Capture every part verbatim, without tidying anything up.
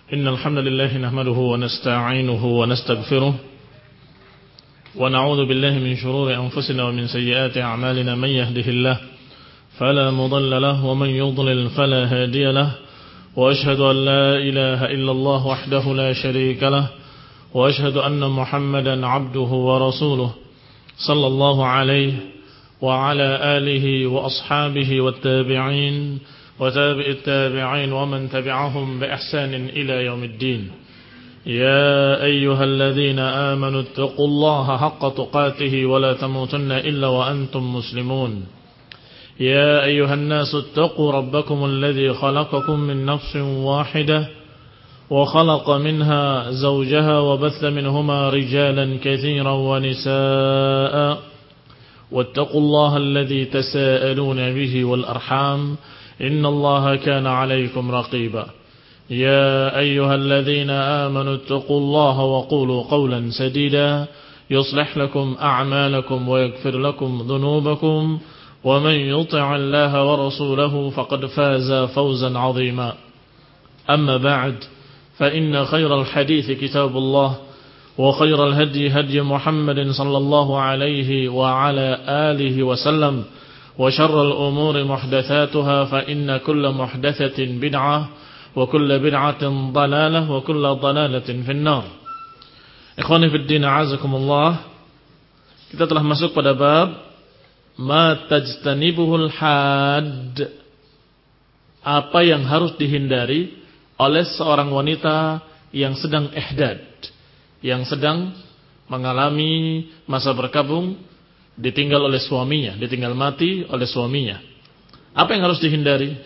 إن الحمد لله نحمده ونستعينه ونستغفره ونعوذ بالله من شرور أنفسنا ومن سيئات أعمالنا. من يهده الله فلا مضل له ومن يضلل فلا هادي له، وأشهد أن لا إله إلا الله وحده لا شريك له، وأشهد أن محمدا عبده ورسوله صلى الله عليه وعلى آله وأصحابه والتابعين وتابع التابعين ومن تبعهم بإحسان إلى يوم الدين. يا أيها الذين آمنوا اتقوا الله حق تقاته ولا تموتن إلا وأنتم مسلمون. يا أيها الناس اتقوا ربكم الذي خلقكم من نفس واحدة وخلق منها زوجها وبث منهما رجالا كثيرا ونساء، واتقوا الله الذي تساءلون به والأرحام إن الله كان عليكم رقيبا. يا أيها الذين آمنوا اتقوا الله وقولوا قولا سديدا يصلح لكم أعمالكم ويغفر لكم ذنوبكم، ومن يطع الله ورسوله فقد فاز فوزا عظيما. أما بعد، فإن خير الحديث كتاب الله، وخير الهدي هدي محمد صلى الله عليه وعلى آله وسلم، وشر الأمور محدثاتها فإن كل محدثة بدعة وكل بدعة ضلالة وكل ضلالة في النار. Ikhwani fi din, a'azakumullah. Kita telah masuk pada bab ma tajtanibuhul had, apa yang harus dihindari oleh seorang wanita yang sedang ihdad, yang sedang mengalami masa berkabung, ditinggal oleh suaminya, ditinggal mati oleh suaminya. Apa yang harus dihindari?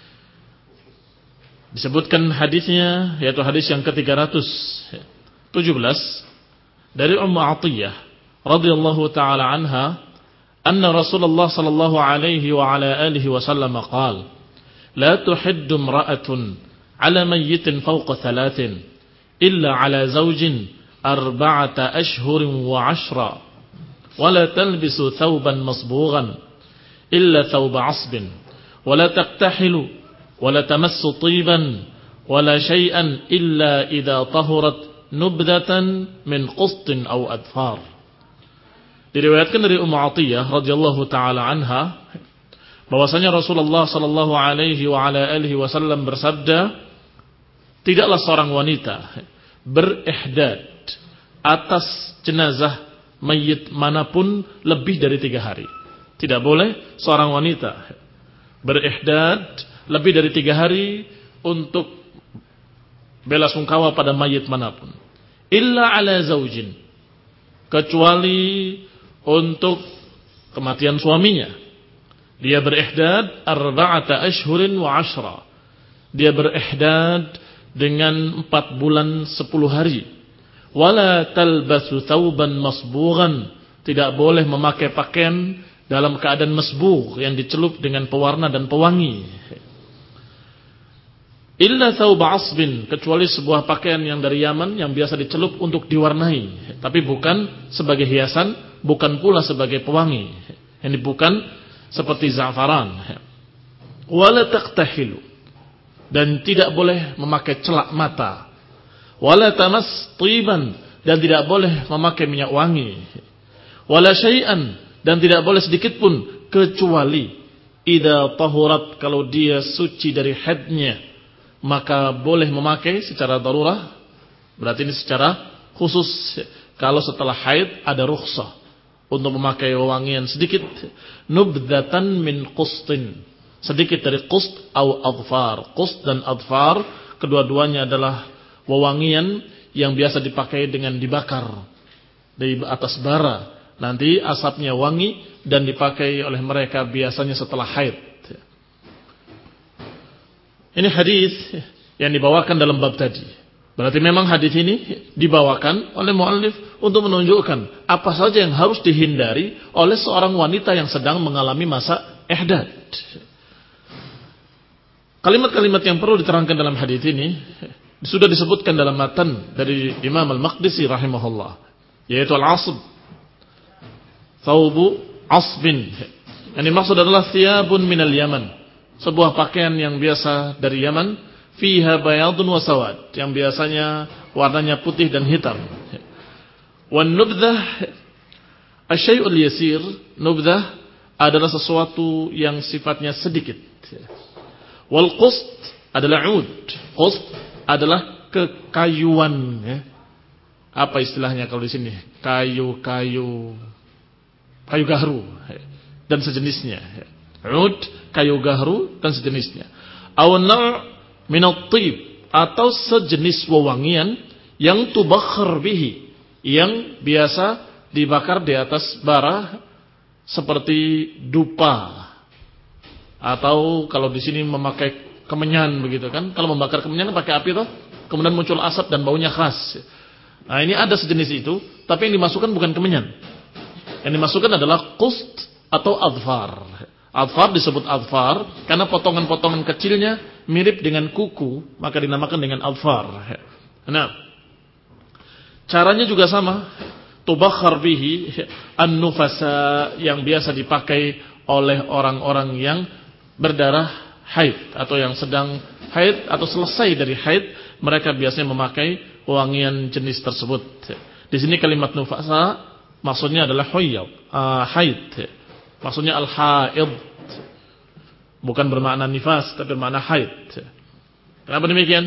Disebutkan hadisnya, yaitu hadis yang ke tiga ratus tujuh belas dari Ummu Atiyah radhiyallahu taala anha, anna Rasulullah sallallahu alaihi wa ala alihi wasallam qala: la tuhiddu imra'atun ala mayyitin fawqa thalathin illa ala zawjin arba'ata ashhurin wa ashra, wa la talbisu thawban masbughan illa thawba 'asbin, wa la taqtahilu ولا تمس طيبا ولا شيئا إلا إذا طهرت نبذة من قسط أو أدفار. Diriwayatkan dari Ummu Atiyah radhiyallahu taala anha bahwasanya Rasulullah sallallahu alaihi wa ala alihi wasallam bersabda, tidaklah seorang wanita berihdad atas jenazah mayit manapun lebih dari tiga hari. Tidak boleh seorang wanita berihdad lebih dari tiga hari untuk bela sungkawa pada mayit manapun. Illa ala zaujin, kecuali untuk kematian suaminya. Dia berihdad arba'ata ashhurin wa ashra. Dia berihdad dengan empat bulan sepuluh hari. Wala talbasu thawban masbughan, tidak boleh memakai pakaian dalam keadaan masbugh, yang dicelup dengan pewarna dan pewangi. Illa thawba 'asbin, kecuali sebuah pakaian yang dari Yaman yang biasa dicelup untuk diwarnai, tapi bukan sebagai hiasan, bukan pula sebagai pewangi. Ini bukan seperti za'faran. Wala taqtahilu, dan tidak boleh memakai celak mata. Wala tamas tiban, dan tidak boleh memakai minyak wangi. Wala syai'an, dan tidak boleh sedikit pun, kecuali idza tahurat, kalau dia suci dari haidnya, maka boleh memakai secara darurah. Berarti ini secara khusus. Kalau setelah haid ada rukhsah untuk memakai wewangian sedikit. Nubdatan min qustin, sedikit dari qust atau adfar. Qust dan adfar, kedua-duanya adalah wewangian yang biasa dipakai dengan dibakar di atas bara. Nanti asapnya wangi dan dipakai oleh mereka biasanya setelah haid. Ini hadis yang dibawakan dalam bab tadi. Berarti memang hadis ini dibawakan oleh muallif untuk menunjukkan apa saja yang harus dihindari oleh seorang wanita yang sedang mengalami masa ihdad. Kalimat-kalimat yang perlu diterangkan dalam hadis ini sudah disebutkan dalam matan dari Imam Al-Maqdisi rahimahullah, yaitu al-'asb, thawbu 'asbin. Yang dimaksud adalah thiyabun minal Yaman, sebuah pakaian yang biasa dari Yaman, fiha bayadun wa sawad, yang biasanya warnanya putih dan hitam. Wan nubdzah asyai'ul yasir, nubdzah adalah sesuatu yang sifatnya sedikit. Wal qust adalah ud. Qust adalah kekayuan, ya. Apa istilahnya kalau di sini? Kayu-kayu, kayu gahru dan sejenisnya. Ud, kayu gahru dan sejenisnya. Awana minat tib, atau sejenis wewangian yang tubakhar bihi, yang biasa dibakar di atas bara seperti dupa, atau kalau di sini memakai kemenyan begitu kan? Kalau membakar kemenyan pakai api toh, kemudian muncul asap dan baunya khas. Nah, ini ada sejenis itu, tapi yang dimasukkan bukan kemenyan. Yang dimasukkan adalah qust atau adfar. Adfar disebut adfar karena potongan-potongan kecilnya mirip dengan kuku, maka dinamakan dengan adfar. Nah, caranya juga sama. Tubakhar bihi an-nufasa, yang biasa dipakai oleh orang-orang yang berdarah haid atau yang sedang haid atau selesai dari haid, mereka biasanya memakai wangian jenis tersebut. Di sini kalimat nufasa maksudnya adalah huyab, uh, haid. Maksudnya al-haid. Bukan bermakna nifas, tapi bermakna haid. Kenapa demikian?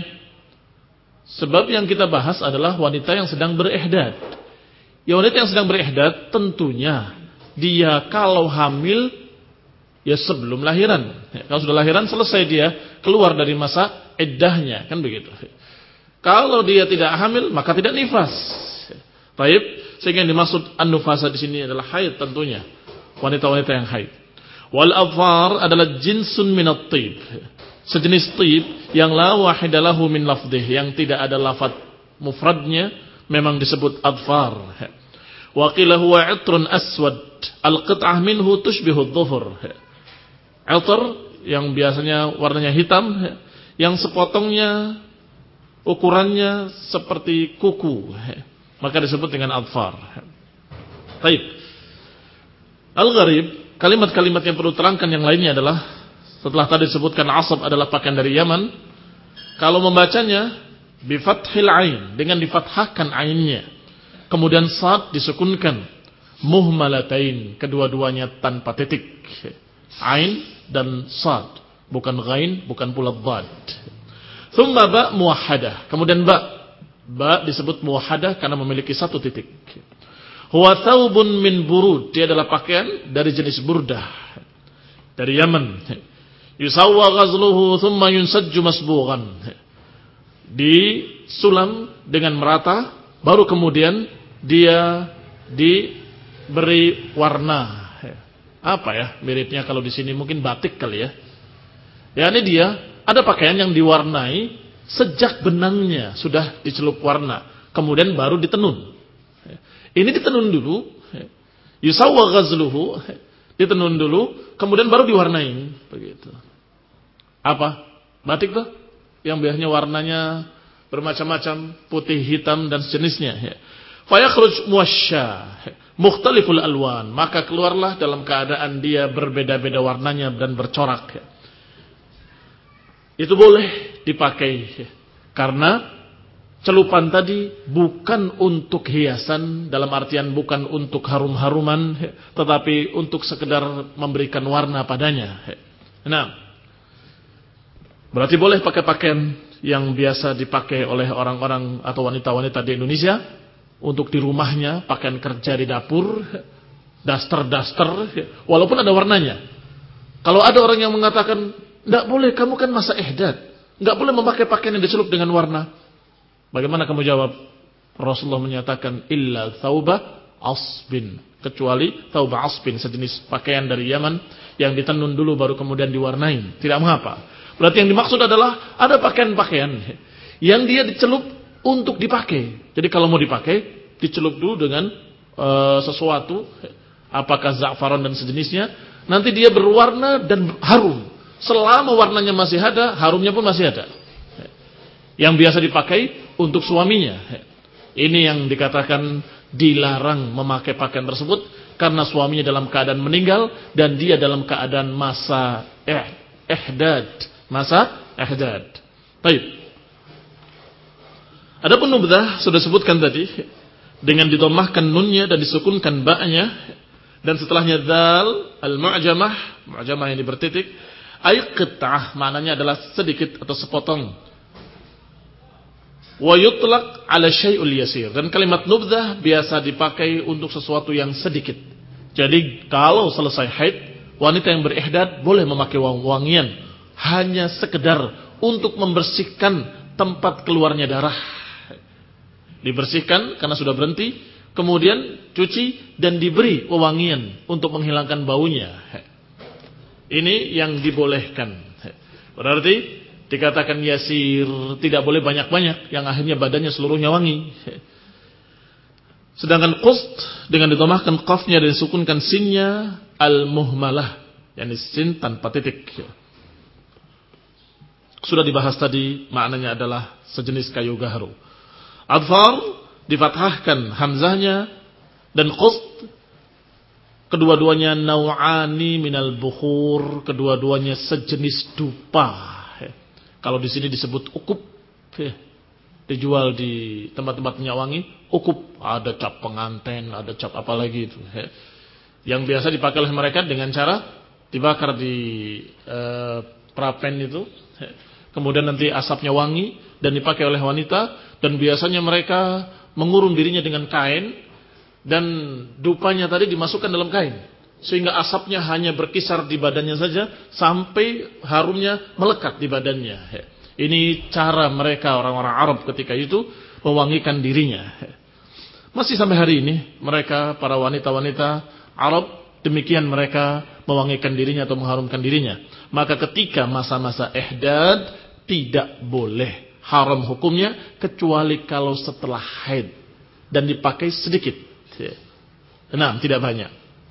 Sebab yang kita bahas adalah wanita yang sedang berihdad. Ya, wanita yang sedang berihdad tentunya dia kalau hamil ya sebelum lahiran. Kalau sudah lahiran selesai, dia keluar dari masa iddahnya, kan begitu. Kalau dia tidak hamil maka tidak nifas. Baik, sehingga yang dimaksud an-nufasa di sini adalah haid tentunya. Wanita-wanita yang haid. Wal adfar adalah jinsun minat tib, sejenis tib yang la wahidalahu min lafdih, yang tidak ada lafaz mufradnya, memang disebut adfar. Wa qila huwa itrun aswad al-qit'ah minhu tushbihu adh-dhufur. Itr yang biasanya warnanya hitam, yang sepotongnya ukurannya seperti kuku, maka disebut dengan adfar. Baik. Al-gharib, kalimat-kalimat yang perlu terangkan yang lainnya adalah, setelah tadi disebutkan asab adalah pakaian dari Yaman, kalau membacanya bi fathil ain, dengan difathahkan ainnya, kemudian sad disukunkan, muhmalatain, kedua-duanya tanpa titik, ain dan sad, bukan ghain, bukan pula dhad. Thumma ba muwahhadah, kemudian ba, ba disebut muwahhadah karena memiliki satu titik. Huwa thawbun min burud, dia adalah pakaian dari jenis burdah dari Yaman. Yusawwa ghazluhu thumma yunsajju masbughan, disulam dengan merata, baru kemudian dia diberi warna. Apa ya miripnya kalau di sini mungkin batik kali ya. Ya, ini dia ada pakaian yang diwarnai sejak benangnya sudah dicelup warna, kemudian baru ditenun. Ini ditenun dulu, yusawwa ghazluhu, ditenun dulu, kemudian baru diwarnai, begitu. Apa? Batik tuh yang biasanya warnanya bermacam-macam, putih, hitam dan sejenisnya. Fa yakhruj muwashsha, mukhtaliful alwan, maka keluarlah dalam keadaan dia berbeda-beda warnanya dan bercorak. Itu boleh dipakai karena celupan tadi bukan untuk hiasan, dalam artian bukan untuk harum-haruman, tetapi untuk sekedar memberikan warna padanya. Nah, berarti boleh pakai pakaian yang biasa dipakai oleh orang-orang atau wanita-wanita di Indonesia untuk di rumahnya, pakaian kerja di dapur, daster-daster, walaupun ada warnanya. Kalau ada orang yang mengatakan, tidak boleh, kamu kan masa ihdad, tidak boleh memakai pakaian yang dicelup dengan warna. Bagaimana kamu jawab? Rasulullah menyatakan illa thauba asbin, kecuali thauba asbin, sejenis pakaian dari Yaman yang ditenun dulu baru kemudian diwarnai. Tidak mengapa. Berarti yang dimaksud adalah ada pakaian-pakaian yang dia dicelup untuk dipakai. Jadi kalau mau dipakai, dicelup dulu dengan uh, sesuatu, apakah za'faran dan sejenisnya, nanti dia berwarna dan harum. Selama warnanya masih ada, harumnya pun masih ada. Yang biasa dipakai untuk suaminya. Ini yang dikatakan dilarang memakai pakaian tersebut karena suaminya dalam keadaan meninggal dan dia dalam keadaan masa eh, ihdad, masa ihdad. Baik. Adapun nubdzah sudah sebutkan tadi dengan didomahkan nunnya dan disukunkan ba'nya dan setelahnya dzal al-mu'jamah, mu'jamah yang bertitik, ay qit'ah maknanya adalah sedikit atau sepotong. Wa yutlaq ala syai'ul yasir, dan kalimat nubdzah biasa dipakai untuk sesuatu yang sedikit. Jadi kalau selesai haid, wanita yang berihdad boleh memakai wangian hanya sekedar untuk membersihkan tempat keluarnya darah. Dibersihkan karena sudah berhenti, kemudian cuci dan diberi wewangian untuk menghilangkan baunya. Ini yang dibolehkan. Berarti dikatakan yasir, tidak boleh banyak-banyak yang akhirnya badannya seluruhnya wangi. Sedangkan qust dengan didomahkan qafnya dan disukunkan sinnya al-muhmalah, yakni sin tanpa titik. Sudah dibahas tadi, maknanya adalah sejenis kayu gaharu. Adfar difathahkan hamzahnya, dan qust kedua-duanya nau'ani minal bukhur, kedua-duanya sejenis dupa. Kalau di sini disebut ukup, dijual di tempat-tempat minyak wangi, ukup, ada cap pengantin, ada cap apa lagi itu, yang biasa dipakai oleh mereka dengan cara dibakar di e, prapen itu, kemudian nanti asapnya wangi dan dipakai oleh wanita. Dan biasanya mereka mengurung dirinya dengan kain, dan dupanya tadi dimasukkan dalam kain, sehingga asapnya hanya berkisar di badannya saja sampai harumnya melekat di badannya. Ini cara mereka orang-orang Arab ketika itu mewangikan dirinya. Masih sampai hari ini mereka, para wanita-wanita Arab, demikian mereka mewangikan dirinya atau mengharumkan dirinya. Maka ketika masa-masa ihdad tidak boleh, haram hukumnya, kecuali kalau setelah haid dan dipakai sedikit. Nah, tidak banyak.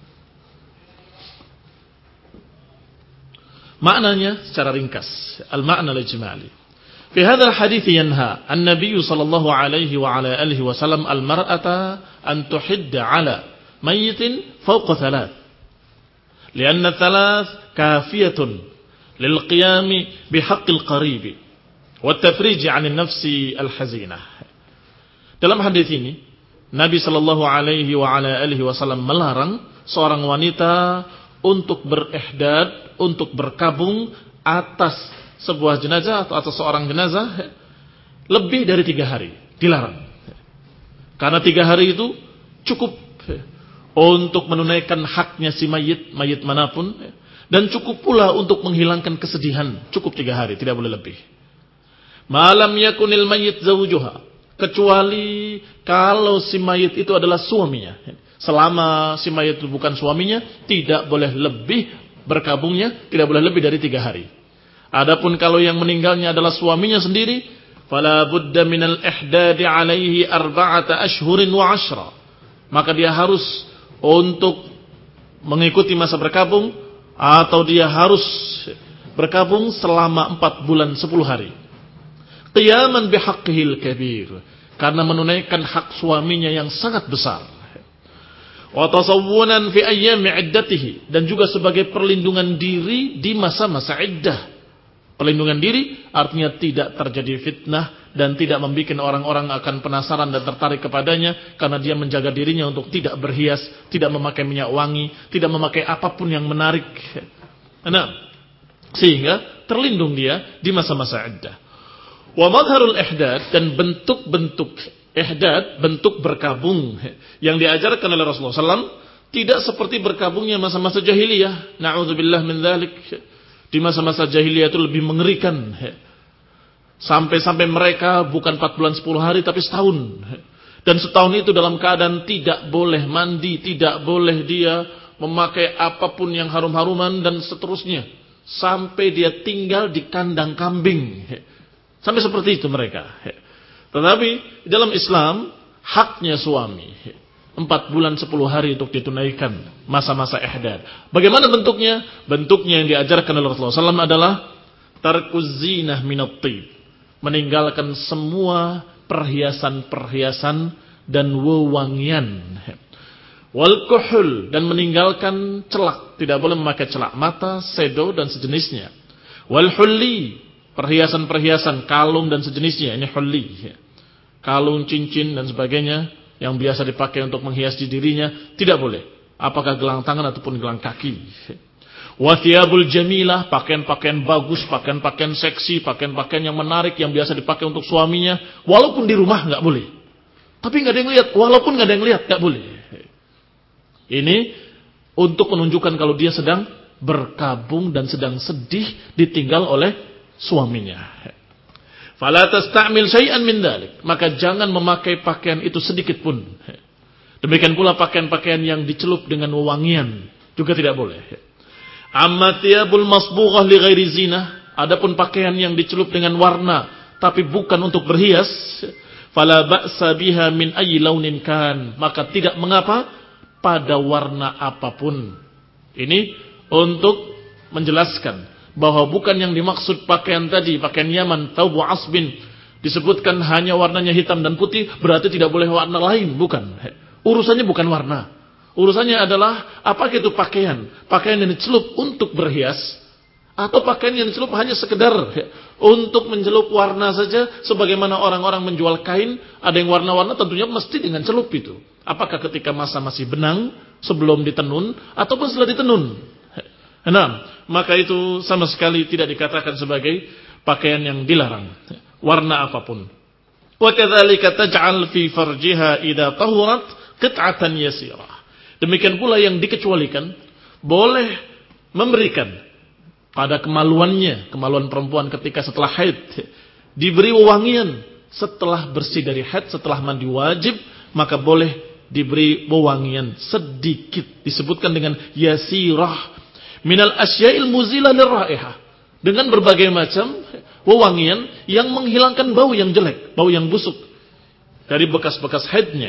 Maknanya secara ringkas, al-ma'na al-ijmali. Fi hadzal hadits yanha an-nabiy sallallahu alaihi wa ala alihi wasallam al-mar'ata an tuhidda ala mayyitin fawqa thalath. Lianna thalath kafiyatun lil qiyam bihaqqil qarib wa tafrij 'an an-nafsi al-hazinah. Dalam hadis ini Nabi sallallahu alaihi wa ala alihi wasallam melarang seorang wanita untuk berihdad, untuk berkabung atas sebuah jenazah atau atas seorang jenazah lebih dari tiga hari. Dilarang. Karena tiga hari itu cukup untuk menunaikan haknya si mayit, mayit manapun, dan cukup pula untuk menghilangkan kesedihan. Cukup tiga hari, tidak boleh lebih. Malam yakunil mayit zawjuha, kecuali kalau si mayit itu adalah suaminya. Selama si mayit itu bukan suaminya, tidak boleh lebih berkabungnya, tidak boleh lebih dari tiga hari. Adapun kalau yang meninggalnya adalah suaminya sendiri, fala budda minal ihdadi alaihi arba'ata ashhurin wa ashra, maka dia harus untuk mengikuti masa berkabung, atau dia harus berkabung selama empat bulan sepuluh hari. Qiyaman bihaqqihil kabir, karena menunaikan hak suaminya yang sangat besar. Wa tasawwunan fi ayyami iddatihi, dan juga sebagai perlindungan diri di masa-masa iddah. Perlindungan diri artinya tidak terjadi fitnah dan tidak membuat orang-orang akan penasaran dan tertarik kepadanya, karena dia menjaga dirinya untuk tidak berhias, tidak memakai minyak wangi, tidak memakai apapun yang menarik. Nah, sehingga terlindung dia di masa-masa iddah. Wa madharul ihdad, dan bentuk-bentuk ihdad, bentuk berkabung yang diajarkan oleh Rasulullah sallallahu alaihi wasallam tidak seperti berkabungnya masa-masa jahiliyah. Na'udzubillah min dzalik. Di masa-masa jahiliyah itu lebih mengerikan. Sampai-sampai mereka bukan empat bulan sepuluh hari tapi setahun. Dan setahun itu dalam keadaan tidak boleh mandi, tidak boleh dia memakai apapun yang harum-haruman dan seterusnya. Sampai dia tinggal di kandang kambing. Sampai seperti itu mereka. Tetapi dalam Islam, haknya suami empat bulan sepuluh hari untuk ditunaikan masa-masa ihdad. Bagaimana bentuknya? Bentuknya yang diajarkan oleh Rasulullah sallallahu alaihi wasallam adalah tarkuz zinah minat tib, meninggalkan semua perhiasan-perhiasan dan wewangian. Wal kuhul, dan meninggalkan celak, tidak boleh memakai celak mata, sedo dan sejenisnya. Wal hulli, perhiasan-perhiasan, kalung dan sejenisnya, ini hulli. Kalung, cincin dan sebagainya yang biasa dipakai untuk menghias di dirinya, tidak boleh. Apakah gelang tangan ataupun gelang kaki. Wa thiyabul jamilah, pakaian-pakaian bagus, pakaian-pakaian seksi, pakaian-pakaian yang menarik yang biasa dipakai untuk suaminya, walaupun di rumah enggak boleh. Tapi enggak ada yang lihat, walaupun enggak ada yang lihat, enggak boleh. Ini untuk menunjukkan kalau dia sedang berkabung dan sedang sedih ditinggal oleh suaminya. Fala tasta'mil syai'an min dzalik, maka jangan memakai pakaian itu sedikit pun. Demikian pula pakaian-pakaian yang dicelup dengan wewangian juga tidak boleh. Amma thiyabul masbughah li ghairi zinah, adapun pakaian yang dicelup dengan warna tapi bukan untuk berhias, fala ba'sa biha min ayyi launin kan, maka tidak mengapa pada warna apapun. Ini untuk menjelaskan bahwa bukan yang dimaksud pakaian tadi, pakaian Yaman, thawbu asbin, disebutkan hanya warnanya hitam dan putih, berarti tidak boleh warna lain, bukan. Urusannya bukan warna. Urusannya adalah apakah itu pakaian, pakaian yang dicelup untuk berhias, atau pakaian yang dicelup hanya sekedar untuk mencelup warna saja, sebagaimana orang-orang menjual kain, ada yang warna-warna tentunya mesti dengan celup itu. Apakah ketika masa masih benang, sebelum ditenun, ataupun setelah ditenun. Nah, maka itu sama sekali tidak dikatakan sebagai pakaian yang dilarang, warna apapun. Wa kadzalika taj'al fi farjiha idza tahurat qit'atan yasirah. Demikian pula yang dikecualikan, boleh memberikan pada kemaluannya, kemaluan perempuan ketika setelah haid, diberi wewangian setelah bersih dari haid, setelah mandi wajib, maka boleh diberi wewangian sedikit, disebutkan dengan yasirah. Minal asya'il muzilah lirraihah, dengan berbagai macam wewangian yang menghilangkan bau yang jelek, bau yang busuk dari bekas-bekas haidnya.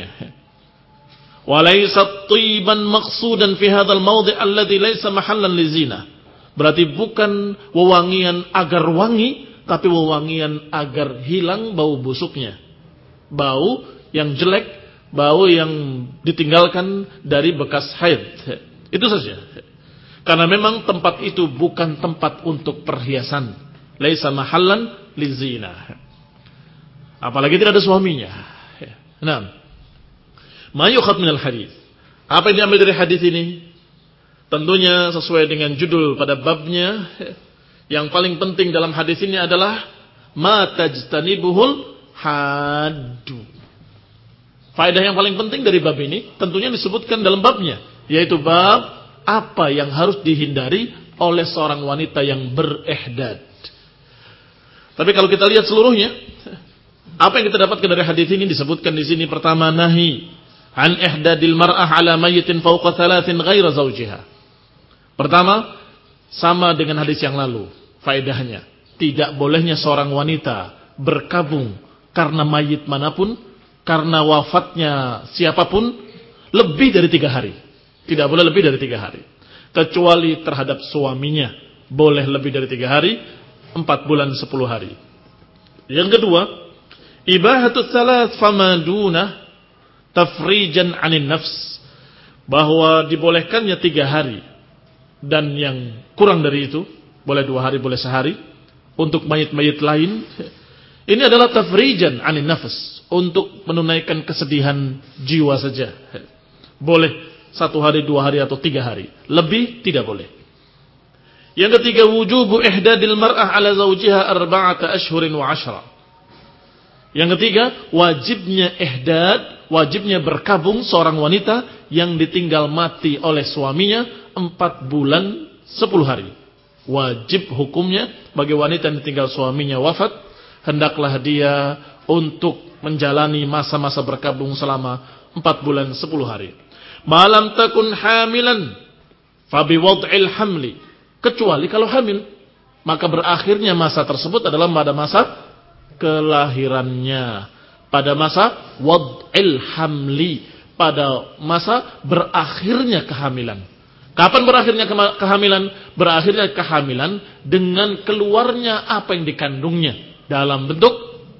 Walaysa tiban maqsudan fi hadzal mawdi' alladhi laysa mahallan lizina. Berarti bukan wewangian agar wangi, tapi wewangian agar hilang bau busuknya, bau yang jelek, bau yang ditinggalkan dari bekas haid. Itu saja. Karena memang tempat itu bukan tempat untuk perhiasan. Laisa mahallan lizina. Apalagi tidak ada suaminya. Nah, ma yukhad minal hadis. Apa yang diambil dari hadis ini? Tentunya sesuai dengan judul pada babnya. Yang paling penting dalam hadis ini adalah ma tajtanibuhul haddu. Faedah yang paling penting dari bab ini tentunya disebutkan dalam babnya, yaitu bab apa yang harus dihindari oleh seorang wanita yang berihdad. Tapi kalau kita lihat seluruhnya, apa yang kita dapatkan dari hadis ini disebutkan di sini. Pertama, nahi an ihdadil mar'ah ala mayyitin fawqa thalathin ghaira zawjiha. Pertama, sama dengan hadis yang lalu, faedahnya tidak bolehnya seorang wanita berkabung karena mayit manapun, karena wafatnya siapapun, lebih dari tiga hari. Tidak boleh lebih dari tiga hari. Kecuali terhadap suaminya, boleh lebih dari tiga hari, empat bulan sepuluh hari. Yang kedua, ibahatus salat famaduna tafrijan anin nafs, bahwa dibolehkannya tiga hari dan yang kurang dari itu, boleh dua hari, boleh sehari, untuk mayit-mayit lain. Ini adalah tafrijan anin nafs, untuk menunaikan kesedihan jiwa saja. Boleh satu hari, dua hari, atau tiga hari. Lebih tidak boleh. Yang ketiga, wujubu ihdadil mar'ah ala zawjiha arba'ata ashhurin wa ashra. Yang ketiga, wajibnya ihdad, wajibnya berkabung seorang wanita yang ditinggal mati oleh suaminya empat bulan sepuluh hari. Wajib hukumnya bagi wanita yang ditinggal suaminya wafat, hendaklah dia untuk menjalani masa-masa berkabung selama empat bulan sepuluh hari. Malam takun hamilan fabi wad'il hamli, kecuali kalau hamil, maka berakhirnya masa tersebut adalah pada masa kelahirannya, pada masa wad'il hamli, pada masa berakhirnya kehamilan. Kapan berakhirnya kehamilan? Berakhirnya kehamilan dengan keluarnya apa yang dikandungnya dalam bentuk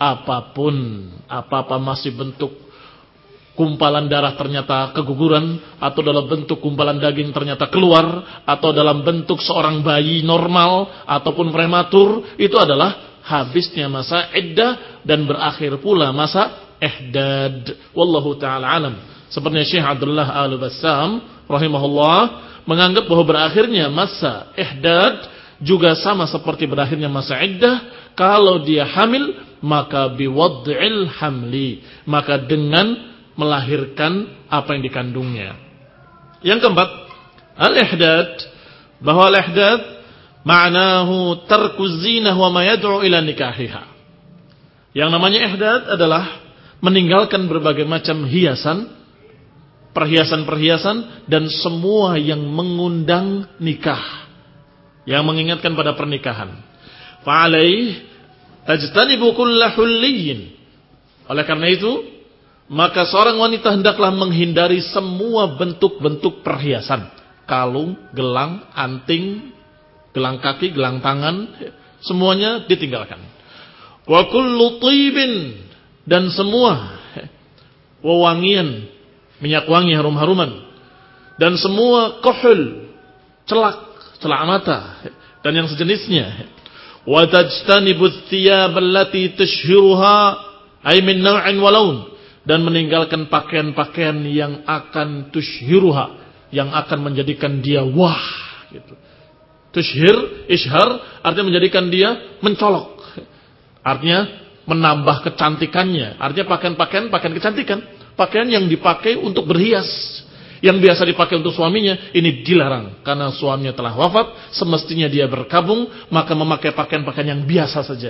apapun, apa-apa masih bentuk kumpalan darah ternyata keguguran, atau dalam bentuk kumpalan daging ternyata keluar, atau dalam bentuk seorang bayi normal ataupun prematur, itu adalah habisnya masa iddah dan berakhir pula masa ihdad. Wallahu ta'ala alam. Seperti Syekh Abdullah Al-Bassam rahimahullah menganggap bahwa berakhirnya masa ihdad juga sama seperti berakhirnya masa iddah. Kalau dia hamil, maka biwad'il hamli, maka dengan melahirkan apa yang dikandungnya. Yang keempat, al-ihdad, bahwa al-ihdad ma'nahu tarku zinah wa ma yad'u ila nikahiha. Yang namanya ihdad adalah meninggalkan berbagai macam hiasan, perhiasan-perhiasan dan semua yang mengundang nikah, yang mengingatkan pada pernikahan. Fa'alaih tajtanibu kulla hulliyin. Oleh karena itu, maka seorang wanita hendaklah menghindari semua bentuk-bentuk perhiasan. Kalung, gelang, anting, gelang kaki, gelang tangan, semuanya ditinggalkan. Wa kullu tibin, dan semua wewangian, minyak wangi harum-haruman, dan semua kohul, celak, celak mata, dan yang sejenisnya. Wa tajtanibut thiyab allati tashhiruha ay min naw'in wa laun, dan meninggalkan pakaian-pakaian yang akan tushhiruha, yang akan menjadikan dia wah gitu. Tushhir, ishhar artinya menjadikan dia mencolok. Artinya menambah kecantikannya. Artinya pakaian-pakaian pakaian kecantikan, pakaian yang dipakai untuk berhias, yang biasa dipakai untuk suaminya, ini dilarang karena suaminya telah wafat. Semestinya dia berkabung, maka memakai pakaian-pakaian yang biasa saja.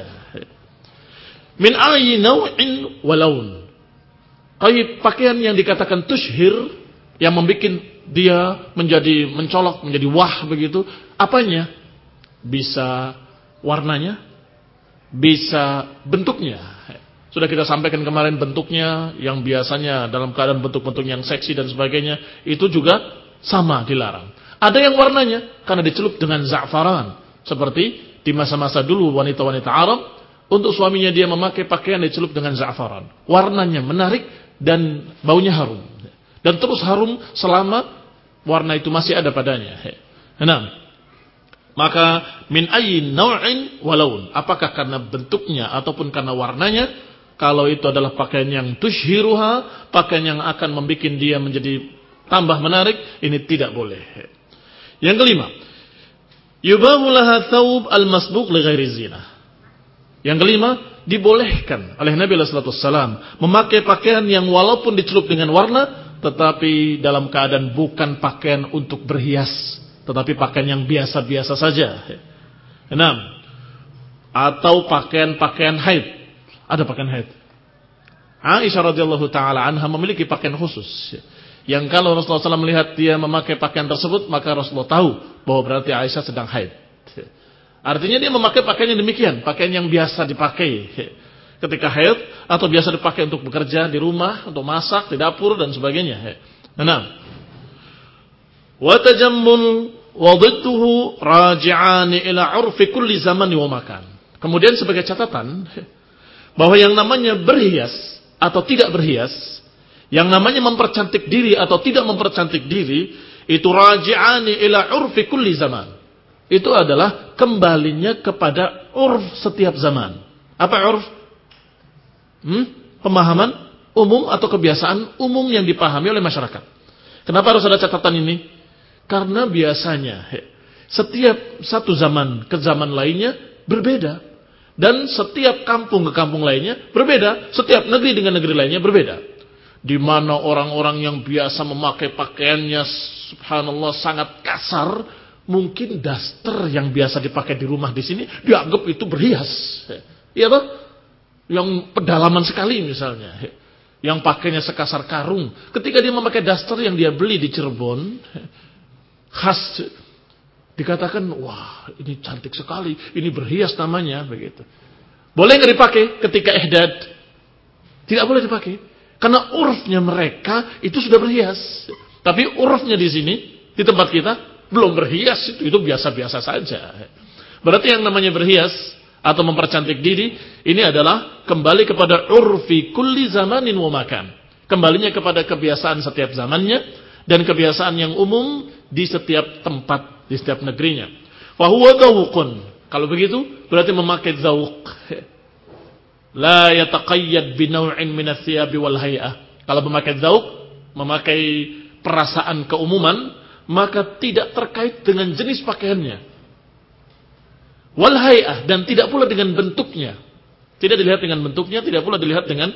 Min ayyi naw'in wa laun. Pakaian yang dikatakan tushhir, yang membuat dia menjadi mencolok, menjadi wah begitu, apanya? Bisa warnanya, bisa bentuknya. Sudah kita sampaikan kemarin, bentuknya yang biasanya dalam keadaan bentuk-bentuk yang seksi dan sebagainya, itu juga sama dilarang. Ada yang warnanya karena dicelup dengan za'faran, seperti di masa-masa dulu wanita-wanita Arab, untuk suaminya dia memakai pakaian dicelup dengan za'faran. Warnanya menarik dan baunya harum, dan terus harum selama warna itu masih ada padanya. Nah, maka min ayyin naw'in walaun, apakah karena bentuknya ataupun karena warnanya, kalau itu adalah pakaian yang tushhiruha, pakaian yang akan membuat dia menjadi tambah menarik, ini tidak boleh. Yang kelima, yubahu laha thawb al-masbuq li ghairi zinah. Yang kelima, dibolehkan oleh Nabi sallallahu alaihi wasallam memakai pakaian yang walaupun dicelup dengan warna, tetapi dalam keadaan bukan pakaian untuk berhias, tetapi pakaian yang biasa-biasa saja. Enam, atau pakaian-pakaian haid. Ada pakaian haid. Aisyah radhiyallahu taala anha memiliki pakaian khusus, yang kalau Rasulullah shallallahu alaihi wasallam melihat dia memakai pakaian tersebut, maka Rasulullah tahu bahwa berarti Aisyah sedang haid. Artinya dia memakai pakaian yang demikian, pakaian yang biasa dipakai ketika haid, atau biasa dipakai untuk bekerja di rumah, untuk masak di dapur dan sebagainya. Enam, wa tajammul wa dhidduhu raji'ani ila 'urfi kulli zaman wa makan. Kemudian sebagai catatan, bahwa yang namanya berhias atau tidak berhias, yang namanya mempercantik diri atau tidak mempercantik diri, itu raji'ani ila 'urfi kulli zaman. Itu adalah kembalinya kepada urf setiap zaman. Apa urf? Hmm? Pemahaman umum atau kebiasaan umum yang dipahami oleh masyarakat. Kenapa harus ada catatan ini? Karena biasanya setiap satu zaman ke zaman lainnya berbeda. Dan setiap kampung ke kampung lainnya berbeda. Setiap negeri dengan negeri lainnya berbeda. Di mana orang-orang yang biasa memakai pakaiannya subhanallah sangat kasar, mungkin daster yang biasa dipakai di rumah di sini dianggap itu berhias. Iya toh? Yang pedalaman sekali misalnya, yang pakainya sekasar karung, ketika dia memakai daster yang dia beli di Cirebon, khas, dikatakan, wah ini cantik sekali, ini berhias namanya, begitu. Boleh nggak dipakai ketika ihdad? Tidak boleh dipakai, karena urfnya mereka itu sudah berhias. Tapi urfnya di sini, di tempat kita, belum berhias, itu itu biasa-biasa saja. Berarti yang namanya berhias atau mempercantik diri, ini adalah kembali kepada urfi kulli zamanin wa makan. Kembalinya kepada kebiasaan setiap zamannya dan kebiasaan yang umum di setiap tempat, di setiap negerinya. Fa huwa dhawqun, Kalau begitu berarti memakai dzauq. La yataqayyad bi naw'in min ats-tsiyabi wal hay'ah. Kalau memakai dzauq, memakai perasaan keumuman, maka tidak terkait dengan jenis pakaiannya. Wal hay'ah, dan tidak pula dengan bentuknya. Tidak dilihat dengan bentuknya, tidak pula dilihat dengan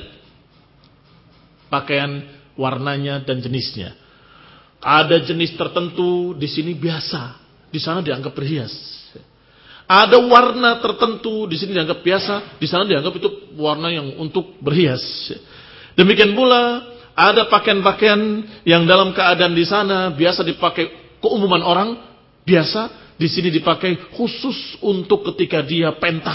pakaian warnanya dan jenisnya. Ada jenis tertentu di sini biasa, di sana dianggap berhias. Ada warna tertentu di sini dianggap biasa, di sana dianggap itu warna yang untuk berhias. Demikian pula ada pakaian-pakaian yang dalam keadaan di sana biasa dipakai keumuman orang, biasa di sini dipakai khusus untuk ketika dia pentas.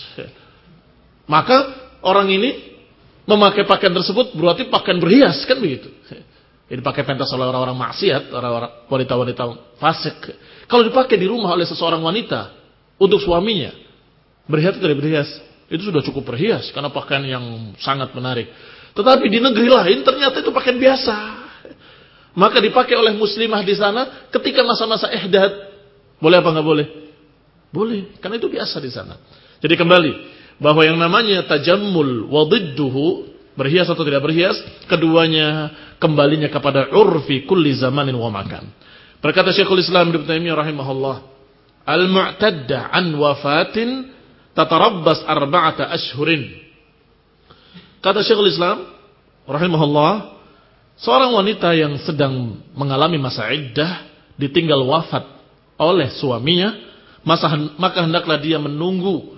Maka orang ini memakai pakaian tersebut berarti pakaian berhias, kan begitu. Ini pakai pentas oleh orang-orang maksiat, orang-orang wanita-wanita fasik. Kalau dipakai di rumah oleh seseorang wanita untuk suaminya, berhias atau tidak berhias? Itu sudah cukup berhias karena pakaian yang sangat menarik. Tetapi di negeri lain ternyata itu pakaian biasa. Maka dipakai oleh muslimah di sana ketika masa-masa ihdad. Boleh apa enggak boleh? Boleh, karena itu biasa di sana. Jadi kembali bahwa yang namanya tajammul wa dhidduhu, berhias atau tidak berhias, keduanya kembalinya kepada urfi kulli zamanin wa makan. Berkata Syekhul Islam Ibnu Taimiyah rahimahullah, al-mu'tadda an wafatin tatarabbas arba'ata ashhurin. Kata Syekhul Islam rahimahullah, seorang wanita yang sedang mengalami masa iddah ditinggal wafat oleh suaminya, maka hendaklah dia menunggu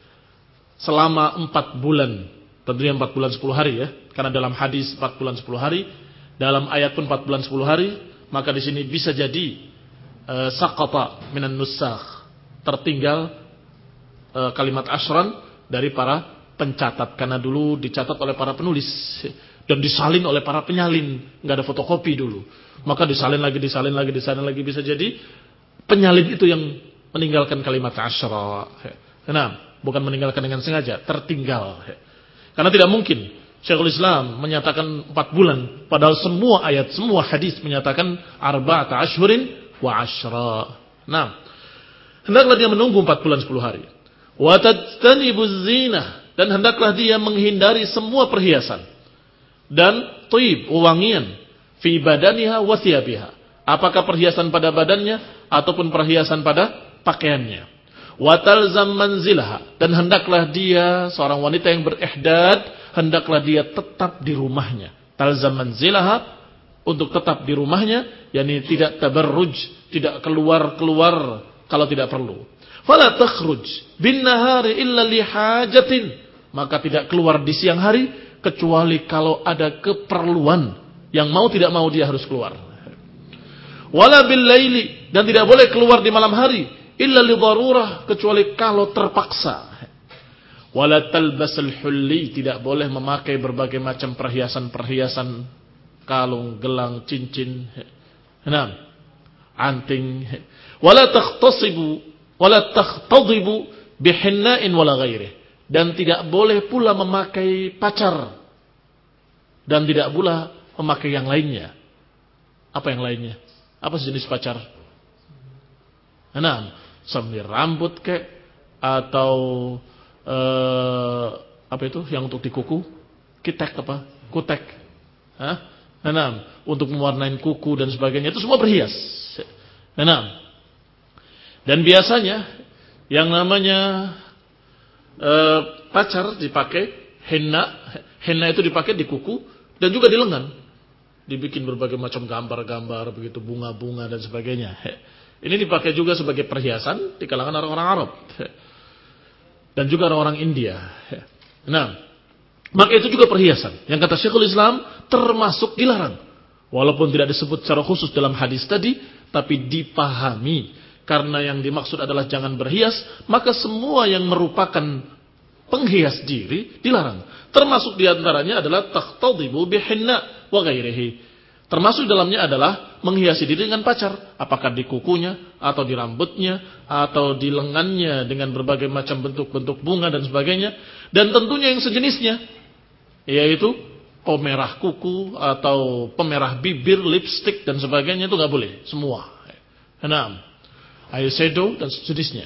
selama empat bulan. Tentunya empat bulan sepuluh hari ya, karena dalam hadis empat bulan sepuluh hari, dalam ayat pun empat bulan sepuluh hari, maka di sini bisa jadi Uh, saqata minan nusakh, tertinggal uh, kalimat asyran dari para pencatat, karena dulu dicatat oleh para penulis dan disalin oleh para penyalin, nggak ada fotokopi dulu, maka disalin lagi, disalin lagi, disalin lagi, bisa jadi penyalin itu yang meninggalkan kalimat asyra. Nah, bukan meninggalkan dengan sengaja, tertinggal. Karena tidak mungkin Syekhul Islam menyatakan empat bulan, padahal semua ayat, semua hadis menyatakan arba'ata ashhurin wa asyra. Nah, hendaklah dia menunggu empat bulan sepuluh hari. Wa tajtanibuz zinah, dan hendaklah dia menghindari semua perhiasan dan thayyib, wangian, fi badaniha wa thiyabiha. Apakah perhiasan pada badannya ataupun perhiasan pada pakaiannya. Wa talzam manzilaha, dan hendaklah dia, seorang wanita yang berihdad, hendaklah dia tetap di rumahnya. Talzam manzilaha, untuk tetap di rumahnya, yakni tidak tabarruj, tidak keluar-keluar kalau tidak perlu. Fala takhruj bin nahari illa li hajatin, maka tidak keluar di siang hari kecuali kalau ada keperluan yang mau tidak mau dia harus keluar. Wala bil laili, dan tidak boleh keluar di malam hari illa li darurah, kecuali kalau terpaksa. Wala talbasul hulli, tidak boleh memakai berbagai macam perhiasan-perhiasan, kalung, gelang, cincin, enam, anting. Wala takhtasibu, wala takhtadibu bihinna'in wala ghairih, dan tidak boleh pula memakai pacar, dan tidak pula memakai yang lainnya. Apa yang lainnya? Apa sejenis pacar? Enam, semir rambut kek, atau eh, apa itu yang untuk di kuku? Kitek apa? Kutek. Hah? Enam, untuk mewarnai kuku dan sebagainya, itu semua berhias. Enam. Dan biasanya yang namanya e, pacar dipakai henna, henna itu dipakai di kuku dan juga di lengan. Dibikin berbagai macam gambar-gambar, begitu bunga-bunga dan sebagainya. Ini dipakai juga sebagai perhiasan di kalangan orang-orang Arab dan juga orang-orang India. Nah, maka itu juga perhiasan yang kata Syekhul Islam termasuk dilarang. Walaupun tidak disebut secara khusus dalam hadis tadi, tapi dipahami. Karena yang dimaksud adalah jangan berhias, maka semua yang merupakan penghias diri dilarang. Termasuk diantaranya adalah takhtadibu bihinna wa ghairihi. Termasuk dalamnya adalah menghiasi diri dengan pacar. Apakah di kukunya, atau di rambutnya, atau di lengannya dengan berbagai macam bentuk-bentuk bunga dan sebagainya. Dan tentunya yang sejenisnya, yaitu pemerah kuku atau pemerah bibir, lipstick dan sebagainya, itu nggak boleh semua. Enam, eyeshadow dan sejenisnya.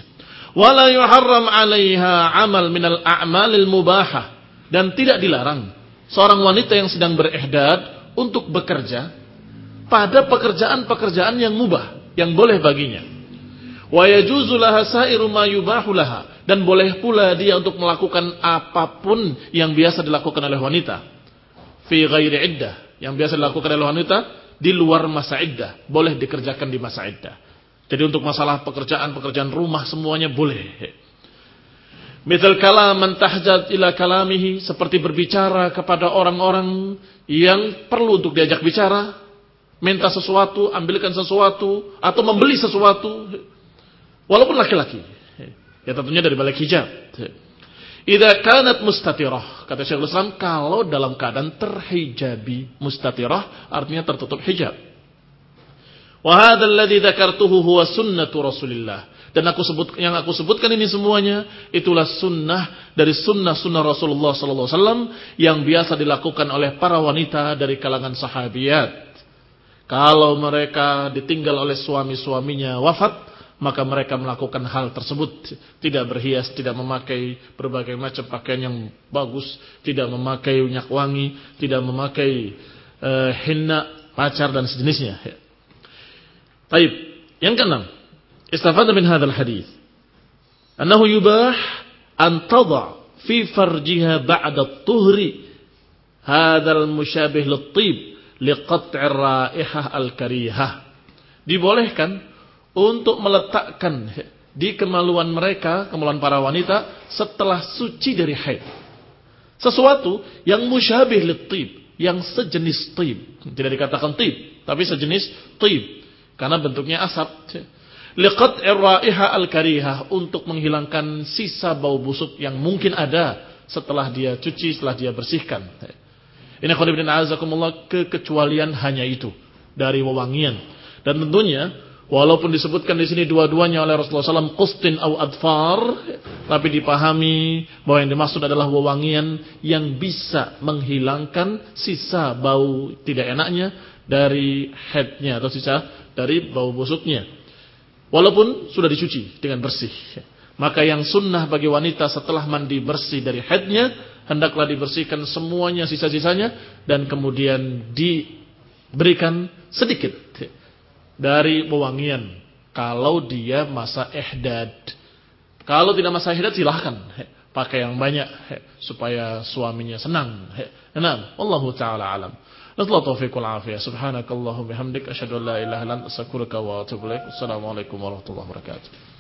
Wala yuharram 'alaiha 'amal minal a'malil mubahah, dan tidak dilarang seorang wanita yang sedang berihdad untuk bekerja pada pekerjaan-pekerjaan yang mubah, yang boleh baginya. Wa yajuzu laha sa'iru ma yubahu laha, dan boleh pula dia untuk melakukan apapun yang biasa dilakukan oleh wanita. Fi ghairi iddah, yang biasa dilakukan oleh wanita di luar masa iddah, boleh dikerjakan di masa iddah. Jadi untuk masalah pekerjaan-pekerjaan rumah semuanya boleh. Mithal kalaman tahjat ila kalamihi, seperti berbicara kepada orang-orang yang perlu untuk diajak bicara, minta sesuatu, ambilkan sesuatu, atau membeli sesuatu, walaupun laki-laki. Ya tentunya dari balik hijab. Idza kanat mustatirah, kata Syekhul Islam, kalau dalam keadaan terhijabi, mustatirah artinya tertutup hijab. Wa hadzal ladzi dzakartuhu huwa sunnatu Rasulillah. Dan aku sebut, yang aku sebutkan ini semuanya itulah sunnah dari sunnah-sunnah Rasulullah sallallahu alaihi wasallam yang biasa dilakukan oleh para wanita dari kalangan sahabiyat. Kalau mereka ditinggal oleh suami-suaminya wafat, maka mereka melakukan hal tersebut, tidak berhias, tidak memakai berbagai macam pakaian yang bagus, tidak memakai minyak wangi, tidak memakai uh, henna, pacar dan sejenisnya. Baik, yang keenam, istafada min hadzal hadis annahu yubah an tadha fi farjiha ba'da at-tuhri hadzal musyabih lit-tib liqat' ar-raihah al-karihah. Dibolehkan untuk meletakkan di kemaluan mereka, kemaluan para wanita setelah suci dari haid, sesuatu yang musyabih lit-tib, yang sejenis tib. Tidak dikatakan tib, tapi sejenis tib, karena bentuknya asap. Liqat' ar-raihah al-karihah, untuk menghilangkan sisa bau busuk yang mungkin ada setelah dia cuci, setelah dia bersihkan. Ini khonibin a'azakumullah, kekecualian hanya itu dari wewangian. Dan tentunya walaupun disebutkan di sini dua-duanya oleh Rasulullah sallallahu alaihi wasallam qustin au adfar, tapi dipahami bahwa yang dimaksud adalah wewangian yang bisa menghilangkan sisa bau tidak enaknya dari haidnya atau sisa dari bau busuknya, walaupun sudah dicuci dengan bersih. Maka yang sunnah bagi wanita setelah mandi bersih dari haidnya, hendaklah dibersihkan semuanya, sisa-sisanya, dan kemudian diberikan sedikit dari wewangian kalau dia masa ihdad. Kalau tidak masa ihdad silahkan pakai yang banyak supaya suaminya senang. Nah, wallahu taala alam. Nasallahu taufiq wal afiyah. Subhanakallahumma bihamdik asyhadu an la ilaha illa anta astaghfiruka wa atubu ilaik. Assalamualaikum warahmatullahi wabarakatuh.